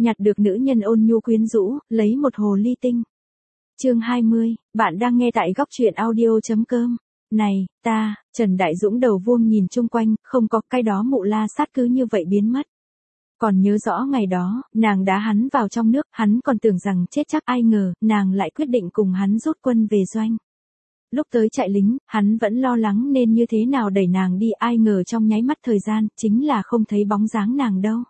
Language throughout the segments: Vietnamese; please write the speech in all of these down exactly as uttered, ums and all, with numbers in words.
nhặt được nữ nhân ôn nhu quyến rũ, lấy một hồ ly tinh. Chương hai mươi, bạn đang nghe tại góc truyện audio.com. Này, ta, Trần Đại Dũng đầu vuông nhìn chung quanh, không có cái đó mụ la sát cứ như vậy biến mất. Còn nhớ rõ ngày đó, nàng đá hắn vào trong nước, hắn còn tưởng rằng chết chắc, ai ngờ, nàng lại quyết định cùng hắn rút quân về doanh. Lúc tới trại lính, hắn vẫn lo lắng nên như thế nào đẩy nàng đi, ai ngờ trong nháy mắt thời gian, chính là không thấy bóng dáng nàng đâu.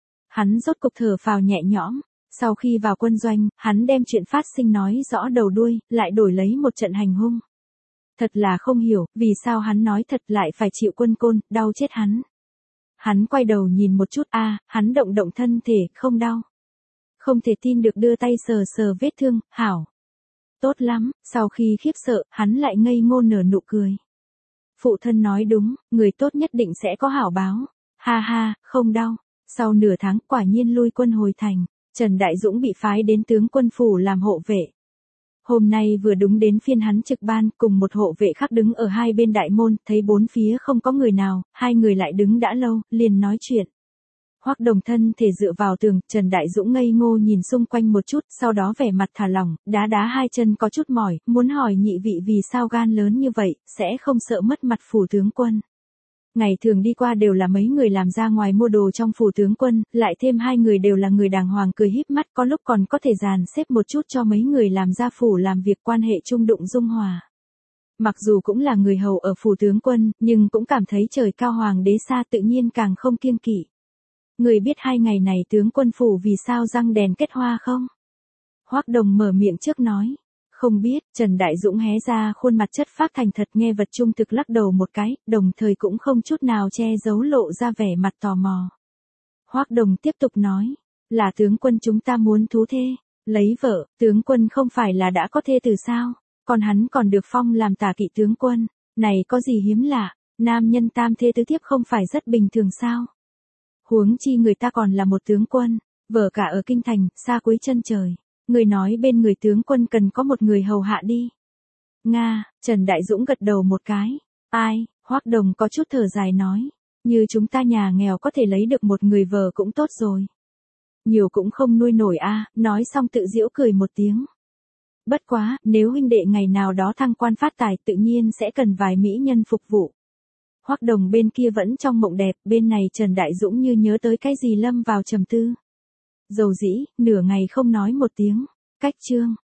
Hắn rốt cục thở phào nhẹ nhõm, sau khi vào quân doanh, hắn đem chuyện phát sinh nói rõ đầu đuôi, lại đổi lấy một trận hành hung. Thật là không hiểu, vì sao hắn nói thật lại phải chịu quân côn, đau chết hắn. Hắn quay đầu nhìn một chút, a, à, hắn động động thân thể, không đau. Không thể tin được đưa tay sờ sờ vết thương, hảo. Tốt lắm, sau khi khiếp sợ, hắn lại ngây ngô nở nụ cười. Phụ thân nói đúng, người tốt nhất định sẽ có hảo báo. Ha ha, không đau. Sau nửa tháng quả nhiên lui quân hồi thành, Trần Đại Dũng bị phái đến tướng quân phủ làm hộ vệ. Hôm nay vừa đúng đến phiên hắn trực ban, cùng một hộ vệ khác đứng ở hai bên đại môn, thấy bốn phía không có người nào, hai người lại đứng đã lâu, liền nói chuyện. Hoắc Đồng thân thể dựa vào tường, Trần Đại Dũng ngây ngô nhìn xung quanh một chút, sau đó vẻ mặt thả lỏng, đá đá hai chân có chút mỏi, muốn hỏi nhị vị vì sao gan lớn như vậy, sẽ không sợ mất mặt phủ tướng quân. Ngày thường đi qua đều là mấy người làm ra ngoài mua đồ trong phủ tướng quân, lại thêm hai người đều là người đàng hoàng cười híp mắt, có lúc còn có thể dàn xếp một chút cho mấy người làm gia phủ làm việc, quan hệ trung đụng dung hòa. Mặc dù cũng là người hầu ở phủ tướng quân, nhưng cũng cảm thấy trời cao hoàng đế xa, tự nhiên càng không kiêng kỵ. Người biết hai ngày này tướng quân phủ vì sao răng đèn kết hoa không? Hoắc Đồng mở miệng trước nói. Không biết, Trần Đại Dũng hé ra khuôn mặt chất phác thành thật, nghe vật trung thực lắc đầu một cái, đồng thời cũng không chút nào che giấu lộ ra vẻ mặt tò mò. Hoắc Đồng tiếp tục nói, là tướng quân chúng ta muốn thú thê, lấy vợ, tướng quân không phải là đã có thê từ sao, còn hắn còn được phong làm tả kỵ tướng quân, này có gì hiếm lạ, nam nhân tam thê tứ thiếp không phải rất bình thường sao? Huống chi người ta còn là một tướng quân, vợ cả ở kinh thành, xa cuối chân trời. Người nói bên người tướng quân cần có một người hầu hạ đi. Nga, Trần Đại Dũng gật đầu một cái. Ai, Hoắc Đồng có chút thở dài nói. Như chúng ta nhà nghèo có thể lấy được một người vợ cũng tốt rồi. Nhiều cũng không nuôi nổi a, à, nói xong tự giễu cười một tiếng. Bất quá, nếu huynh đệ ngày nào đó thăng quan phát tài tự nhiên sẽ cần vài mỹ nhân phục vụ. Hoắc Đồng bên kia vẫn trong mộng đẹp, bên này Trần Đại Dũng như nhớ tới cái gì lâm vào trầm tư. Dầu dĩ, nửa ngày không nói một tiếng. Cách chương.